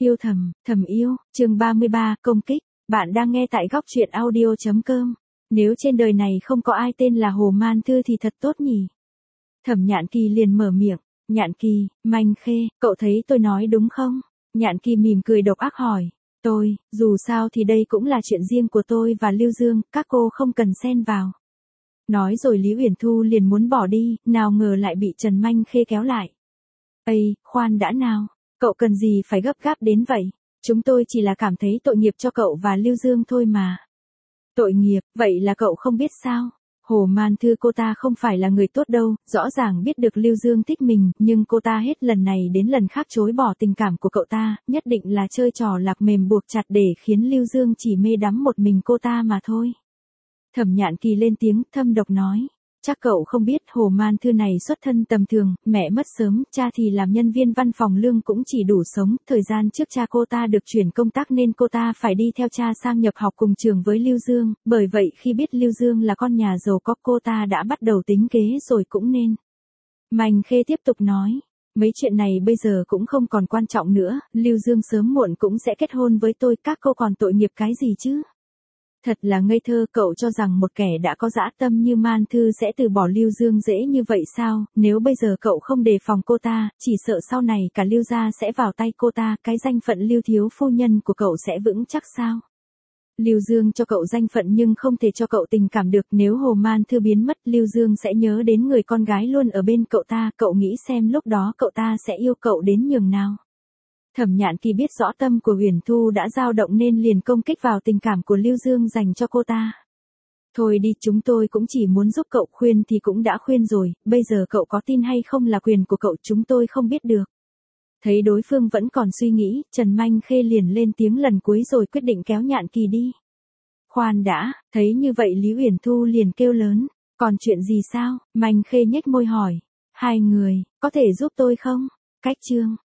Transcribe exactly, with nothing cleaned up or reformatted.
Yêu thầm, thầm yêu, chương ba mươi ba, công kích. Bạn đang nghe tại góc truyện audio.com. Nếu trên đời này không có ai tên là Hồ Man Thư thì thật tốt nhỉ. Thẩm Nhạn Kỳ liền mở miệng. Nhạn Kỳ, Manh Khê, cậu thấy tôi nói đúng không? Nhạn Kỳ mỉm cười độc ác hỏi. Tôi, dù sao thì đây cũng là chuyện riêng của tôi và Lưu Dương, các cô không cần xen vào. Nói rồi Lý Uyển Thu liền muốn bỏ đi, nào ngờ lại bị Trần Manh Khê kéo lại. Ây, khoan đã nào, cậu cần gì phải gấp gáp đến vậy? Chúng tôi chỉ là cảm thấy tội nghiệp cho cậu và Lưu Dương thôi mà. Tội nghiệp, vậy là cậu không biết sao? Hồ Man Thư cô ta không phải là người tốt đâu, rõ ràng biết được Lưu Dương thích mình, nhưng cô ta hết lần này đến lần khác chối bỏ tình cảm của cậu ta, nhất định là chơi trò lạc mềm buộc chặt để khiến Lưu Dương chỉ mê đắm một mình cô ta mà thôi. Thẩm Nhạn Kỳ lên tiếng thâm độc nói. Chắc cậu không biết Hồ Man Thư này xuất thân tầm thường, mẹ mất sớm, cha thì làm nhân viên văn phòng lương cũng chỉ đủ sống, thời gian trước cha cô ta được chuyển công tác nên cô ta phải đi theo cha sang nhập học cùng trường với Lưu Dương, bởi vậy khi biết Lưu Dương là con nhà giàu có cô ta đã bắt đầu tính kế rồi cũng nên. Manh Khê tiếp tục nói. Mấy chuyện này bây giờ cũng không còn quan trọng nữa, Lưu Dương sớm muộn cũng sẽ kết hôn với tôi, các cô còn tội nghiệp cái gì chứ? Thật là ngây thơ, cậu cho rằng một kẻ đã có dã tâm như Man Thư sẽ từ bỏ Lưu Dương dễ như vậy sao? Nếu bây giờ cậu không đề phòng cô ta, chỉ sợ sau này cả Lưu gia sẽ vào tay cô ta, cái danh phận Lưu thiếu phu nhân của cậu sẽ vững chắc sao? Lưu Dương cho cậu danh phận nhưng không thể cho cậu tình cảm được, nếu Hồ Man Thư biến mất Lưu Dương sẽ nhớ đến người con gái luôn ở bên cậu ta, cậu nghĩ xem lúc đó cậu ta sẽ yêu cậu đến nhường nào? Thẩm Nhạn Kỳ biết rõ tâm của Uyển Thu đã dao động nên liền công kích vào tình cảm của Lưu Dương dành cho cô ta. Thôi đi, chúng tôi cũng chỉ muốn giúp cậu, khuyên thì cũng đã khuyên rồi, bây giờ cậu có tin hay không là quyền của cậu, chúng tôi không biết được. Thấy đối phương vẫn còn suy nghĩ, Trần Manh Khê liền lên tiếng lần cuối rồi quyết định kéo Nhạn Kỳ đi. Khoan đã, thấy như vậy Lý Uyển Thu liền kêu lớn, còn chuyện gì sao? Manh Khê nhếch môi hỏi, hai người, có thể giúp tôi không? Cách chương.